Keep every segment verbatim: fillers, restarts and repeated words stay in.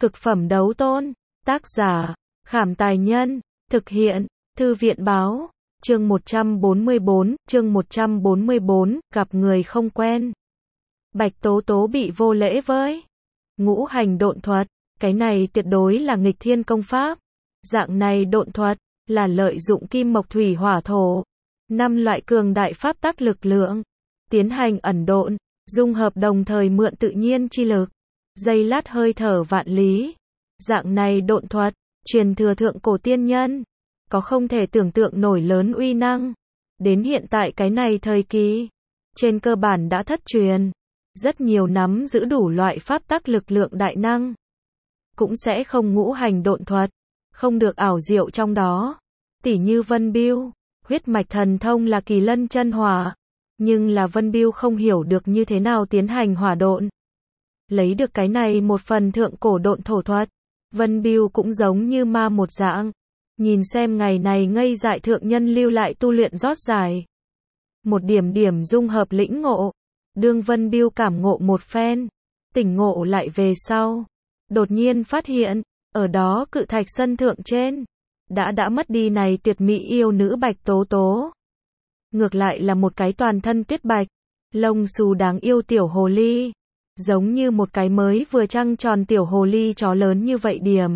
Cực phẩm đấu tôn. Tác giả, Khảm Tài Nhân. Thực hiện, Thư viện Báo. Chương một trăm bốn mươi bốn, chương một trăm bốn mươi bốn, gặp người không quen. Bạch Tố Tố bị vô lễ với ngũ hành độn thuật, cái này tuyệt đối là nghịch thiên công pháp. Dạng này độn thuật, là lợi dụng kim mộc thủy hỏa thổ, năm loại cường đại pháp tắc lực lượng, tiến hành ẩn độn, dung hợp đồng thời mượn tự nhiên chi lực, giây lát hơi thở vạn lý. Dạng này độn thuật, truyền thừa thượng cổ tiên nhân, có không thể tưởng tượng nổi lớn uy năng. Đến hiện tại cái này thời kỳ, trên cơ bản đã thất truyền. Rất nhiều nắm giữ đủ loại pháp tắc lực lượng đại năng, cũng sẽ không ngũ hành độn thuật, không được ảo diệu trong đó. Tỉ như Vân Biêu, huyết mạch thần thông là kỳ lân chân hỏa, nhưng là Vân Biêu không hiểu được như thế nào tiến hành hỏa độn. Lấy được cái này một phần thượng cổ độn thổ thuật, Vân Biêu cũng giống như ma một dạng, nhìn xem ngày này ngây dại thượng nhân lưu lại tu luyện rót giải. Một điểm điểm dung hợp lĩnh ngộ, đương Vân Biêu cảm ngộ một phen, tỉnh ngộ lại về sau, đột nhiên phát hiện, ở đó cự thạch sân thượng trên, đã đã mất đi này tuyệt mỹ yêu nữ Bạch Tố Tố. Ngược lại là một cái toàn thân tuyết bạch, lông xù đáng yêu tiểu hồ ly, giống như một cái mới vừa trăng tròn tiểu hồ ly chó lớn như vậy điểm.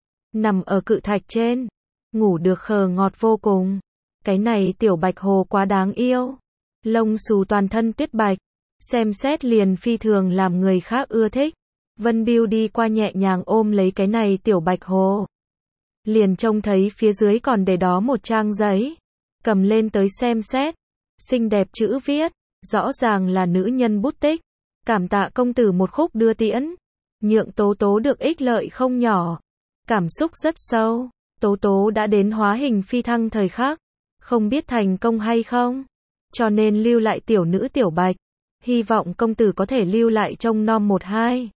Nằm ở cự thạch trên, ngủ được khờ ngọt vô cùng. Cái này tiểu bạch hồ quá đáng yêu. Lông xù toàn thân tuyết bạch, xem xét liền phi thường làm người khác ưa thích. Vân Biêu đi qua nhẹ nhàng ôm lấy cái này tiểu bạch hồ. Liền trông thấy phía dưới còn để đó một trang giấy. Cầm lên tới xem xét. Xinh đẹp chữ viết, rõ ràng là nữ nhân bút tích. Cảm tạ công tử một khúc đưa tiễn, nhượng Tố Tố được ích lợi không nhỏ. Cảm xúc rất sâu, Tố Tố đã đến hóa hình phi thăng thời khắc, không biết thành công hay không, cho nên lưu lại tiểu nữ tiểu bạch, hy vọng công tử có thể lưu lại trông nom một hai.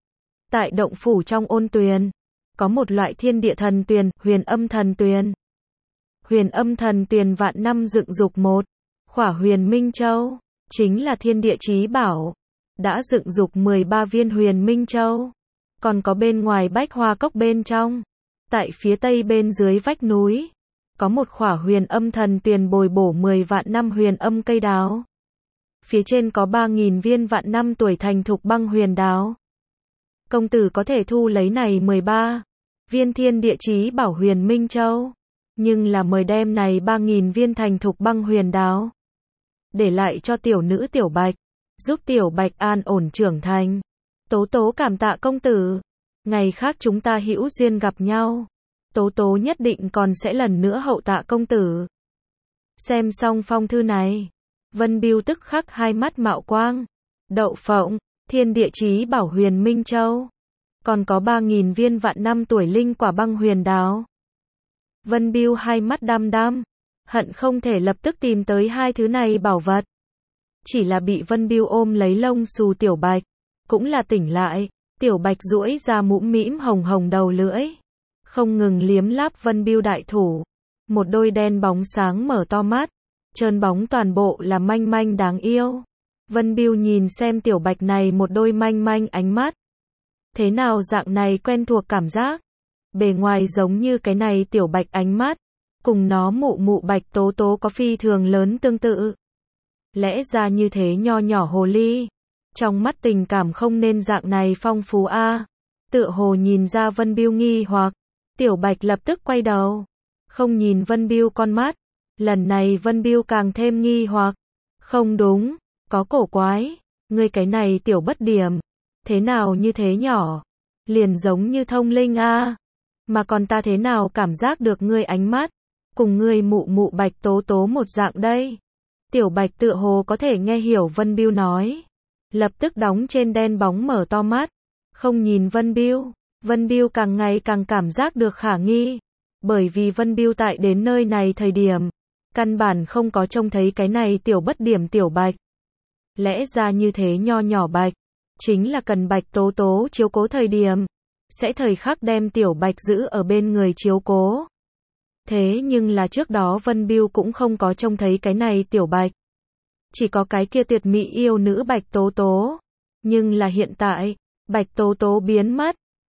Tại động phủ trong ôn tuyền, có một loại thiên địa thần tuyền, huyền âm thần tuyền. Huyền âm thần tuyền vạn năm dựng dục một khỏa huyền minh châu, chính là thiên địa chí bảo. Đã dựng dục mười ba viên huyền minh châu, còn có bên ngoài bách hoa cốc bên trong, tại phía tây bên dưới vách núi, có một khỏa huyền âm thần tuyền bồi bổ mười vạn năm huyền âm cây đào. Phía trên có ba nghìn viên vạn năm tuổi thành thục băng huyền đào. Công tử có thể thu lấy này mười ba viên thiên địa chí bảo huyền minh châu, nhưng là mời đem này ba nghìn viên thành thục băng huyền đào để lại cho tiểu nữ tiểu bạch, giúp tiểu bạch an ổn trưởng thành. Tố Tố cảm tạ công tử, ngày khác chúng ta hữu duyên gặp nhau, Tố Tố nhất định còn sẽ lần nữa hậu tạ công tử. Xem xong phong thư này, Vân Biêu tức khắc hai mắt mạo quang. Đậu phộng, thiên địa chí bảo huyền minh châu, còn có ba nghìn viên vạn năm tuổi linh quả băng huyền đào. Vân Biêu hai mắt đăm đăm, hận không thể lập tức tìm tới hai thứ này bảo vật. Chỉ là bị Vân Biêu ôm lấy lông xù tiểu bạch, cũng là tỉnh lại. Tiểu bạch duỗi ra mũm mĩm hồng hồng đầu lưỡi, không ngừng liếm láp Vân Biêu đại thủ. Một đôi đen bóng sáng mở to mắt, trơn bóng toàn bộ là manh manh đáng yêu. Vân Biêu nhìn xem tiểu bạch này một đôi manh manh ánh mắt. Thế nào dạng này quen thuộc cảm giác. Bề ngoài giống như cái này tiểu bạch ánh mắt, cùng nó mụ mụ Bạch Tố Tố có phi thường lớn tương tự. Lẽ ra như thế nho nhỏ hồ ly, trong mắt tình cảm không nên dạng này phong phú a. À. Tựa hồ nhìn ra Vân Biêu nghi hoặc, tiểu bạch lập tức quay đầu, không nhìn Vân Biêu con mắt. Lần này Vân Biêu càng thêm nghi hoặc, không đúng, có cổ quái, ngươi cái này tiểu bất điểm, thế nào như thế nhỏ, liền giống như thông linh a, à. Mà còn ta thế nào cảm giác được ngươi ánh mắt, cùng ngươi mụ mụ Bạch Tố Tố một dạng đây. Tiểu bạch tựa hồ có thể nghe hiểu Vân Biêu nói, lập tức đóng trên đen bóng mở to mắt, không nhìn Vân Biêu. Vân Biêu càng ngày càng cảm giác được khả nghi, bởi vì Vân Biêu tại đến nơi này thời điểm, căn bản không có trông thấy cái này tiểu bất điểm tiểu bạch. Lẽ ra như thế nho nhỏ bạch, chính là cần Bạch Tố Tố chiếu cố thời điểm, sẽ thời khắc đem tiểu bạch giữ ở bên người chiếu cố. Thế nhưng là trước đó Vân Biêu cũng không có trông thấy cái này tiểu bạch. Chỉ có cái kia tuyệt mỹ yêu nữ Bạch Tố Tố. Nhưng là hiện tại, Bạch Tố Tố biến mất.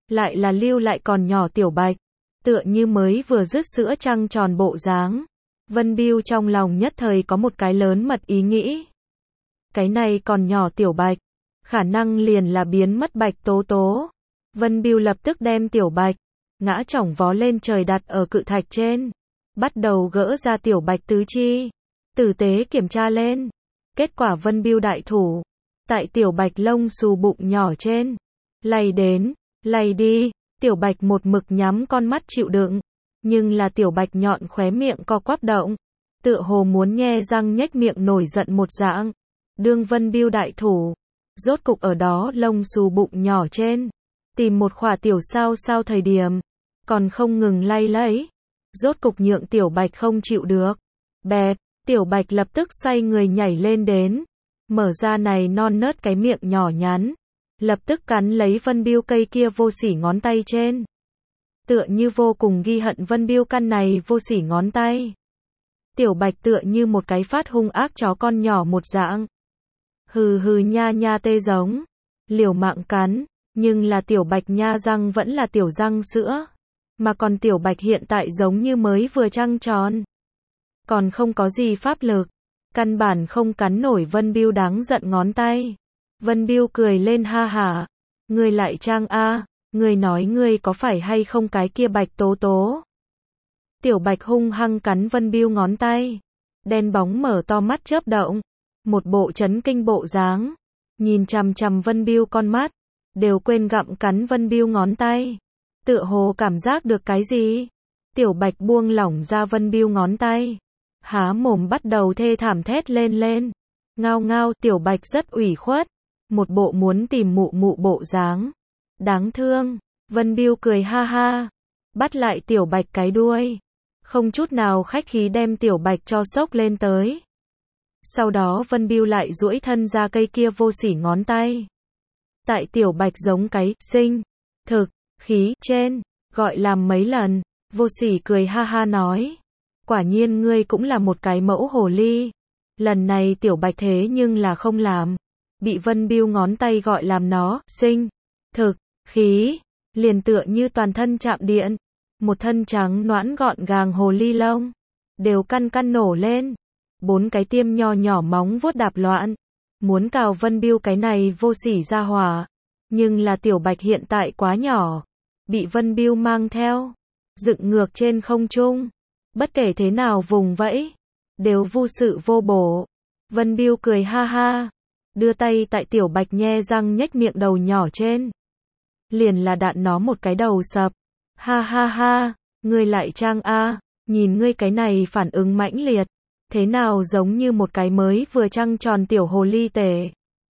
lại là lưu lại còn nhỏ Tiểu Bạch, tựa như mới vừa dứt sữa trăng tròn bộ dáng. Vân Biêu trong lòng nhất thời có một cái lớn mật ý nghĩ. Cái này còn nhỏ Tiểu Bạch, khả năng liền là biến mất Bạch Tố Tố. Vân Biêu lập tức đem Tiểu Bạch, ngã chỏng vó lên trời đặt ở cự thạch trên. Bắt đầu gỡ ra Tiểu Bạch tứ chi, tử tế kiểm tra lên. Kết quả Vân Biêu đại thủ, tại Tiểu Bạch lông xù bụng nhỏ trên, lay đến, lay đi, Tiểu Bạch một mực nhắm con mắt chịu đựng. Nhưng là Tiểu Bạch nhọn khóe miệng co quắp động, tựa hồ muốn nhe răng nhếch miệng nổi giận một dạng. Đương Vân Biêu đại thủ, rốt cục ở đó lông xù bụng nhỏ trên, tìm một khỏa tiểu sao sao thời điểm, còn không ngừng lay lấy. Rốt cục nhượng Tiểu Bạch không chịu được. Bẹp, Tiểu Bạch lập tức xoay người nhảy lên đến, mở ra này non nớt cái miệng nhỏ nhắn, lập tức cắn lấy Vân Biêu cây kia vô sỉ ngón tay trên. Tựa như vô cùng ghi hận Vân Biêu căn này vô sỉ ngón tay. Tiểu Bạch tựa như một cái phát hung ác chó con nhỏ một dạng. Hừ hừ nha nha tê giống, liều mạng cắn, nhưng là Tiểu Bạch nha răng vẫn là tiểu răng sữa. Mà còn Tiểu Bạch hiện tại giống như mới vừa trăng tròn, còn không có gì pháp lực, căn bản không cắn nổi Vân Biêu đáng giận ngón tay. Vân Biêu cười lên ha hả, ngươi lại trang a, ngươi nói ngươi có phải hay không cái kia Bạch Tố Tố. Tiểu Bạch hung hăng cắn Vân Biêu ngón tay, đen bóng mở to mắt chớp động, một bộ chấn kinh bộ dáng, nhìn chằm chằm Vân Biêu con mắt, đều quên gặm cắn Vân Biêu ngón tay. Tựa hồ cảm giác được cái gì? Tiểu Bạch buông lỏng ra Vân Biêu ngón tay, há mồm bắt đầu thê thảm thét lên lên. Ngao ngao, Tiểu Bạch rất ủy khuất, một bộ muốn tìm mụ mụ bộ dáng. Đáng thương, Vân Biêu cười ha ha, bắt lại Tiểu Bạch cái đuôi, không chút nào khách khí đem Tiểu Bạch cho xốc lên tới. Sau đó Vân Biêu lại duỗi thân ra cây kia vô sỉ ngón tay, tại Tiểu Bạch giống cái sinh thực khí trên, gọi làm mấy lần. Vô sỉ cười ha ha nói, quả nhiên ngươi cũng là một cái mẫu hồ ly. Lần này Tiểu Bạch thế nhưng là không làm, bị Vân Biêu ngón tay gọi làm nó sinh thực khí, liền tựa như toàn thân chạm điện, một thân trắng nõn gọn gàng hồ ly lông đều căn căn nổ lên, bốn cái tiêm nho nhỏ móng vuốt đạp loạn, muốn cào Vân Biêu cái này vô sỉ ra hỏa. Nhưng là Tiểu Bạch hiện tại quá nhỏ, bị Vân Biêu mang theo, dựng ngược trên không trung, bất kể thế nào vùng vẫy, đều vô sự vô bổ. Vân Biêu cười ha ha, đưa tay tại Tiểu Bạch nhe răng nhếch miệng đầu nhỏ trên, liền là đạn nó một cái đầu sập. Ha ha ha, ngươi lại trang a, nhìn ngươi cái này phản ứng mãnh liệt, thế nào giống như một cái mới vừa trăng tròn tiểu hồ ly tể.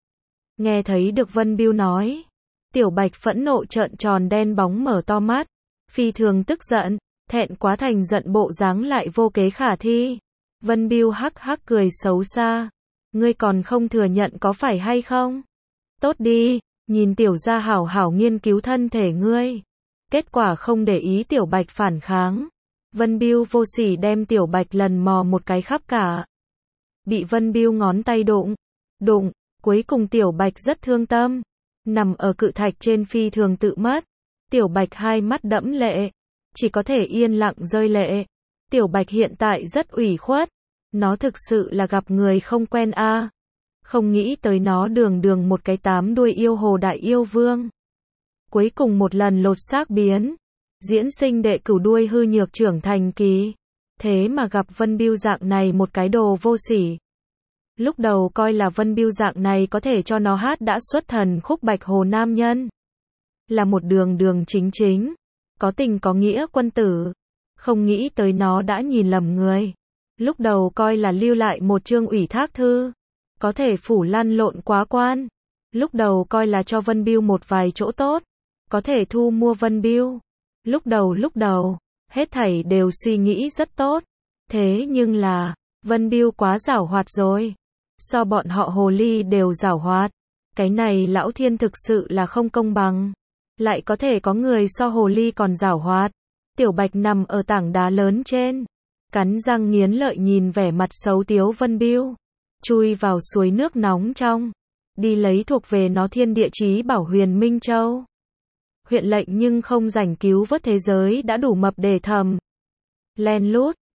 Nghe thấy được Vân Biêu nói, Tiểu Bạch phẫn nộ trợn tròn đen bóng mở to mắt, phi thường tức giận, thẹn quá thành giận bộ dáng lại vô kế khả thi. Vân Biêu hắc hắc cười xấu xa, ngươi còn không thừa nhận có phải hay không? Tốt đi, nhìn Tiểu gia hảo hảo nghiên cứu thân thể ngươi. Kết quả không để ý Tiểu Bạch phản kháng, Vân Biêu vô sỉ đem Tiểu Bạch lần mò một cái khắp cả. Bị Vân Biêu ngón tay đụng, đụng, cuối cùng Tiểu Bạch rất thương tâm, nằm ở cự thạch trên phi thường tự mất. Tiểu Bạch hai mắt đẫm lệ, chỉ có thể yên lặng rơi lệ. Tiểu Bạch hiện tại rất ủy khuất, nó thực sự là gặp người không quen a. À. Không nghĩ tới nó đường đường một cái tám đuôi yêu hồ đại yêu vương, cuối cùng một lần lột xác biến, diễn sinh đệ cửu đuôi hư nhược trưởng thành kỳ, thế mà gặp Vân Biêu dạng này một cái đồ vô sỉ. Lúc đầu coi là Vân Biêu dạng này có thể cho nó hát đã xuất thần khúc Bạch Hồ nam nhân, là một đường đường chính chính, có tình có nghĩa quân tử, không nghĩ tới nó đã nhìn lầm người. Lúc đầu coi là lưu lại một chương ủy thác thư, có thể phủ lăn lộn quá quan. Lúc đầu coi là cho Vân Biêu một vài chỗ tốt, có thể thu mua Vân Biêu. Lúc đầu lúc đầu, hết thảy đều suy nghĩ rất tốt. Thế nhưng là, Vân Biêu quá giảo hoạt rồi. So bọn họ hồ ly đều giảo hoạt. Cái này lão thiên thực sự là không công bằng. Lại có thể có người so hồ ly còn giảo hoạt. Tiểu Bạch nằm ở tảng đá lớn trên, cắn răng nghiến lợi nhìn vẻ mặt xấu tiếu Vân Biêu, chui vào suối nước nóng trong, đi lấy thuộc về nó thiên địa chí bảo Huyền Minh Châu. huyện lệnh nhưng không rảnh cứu vớt thế giới đã đủ mập để thầm. Len lút,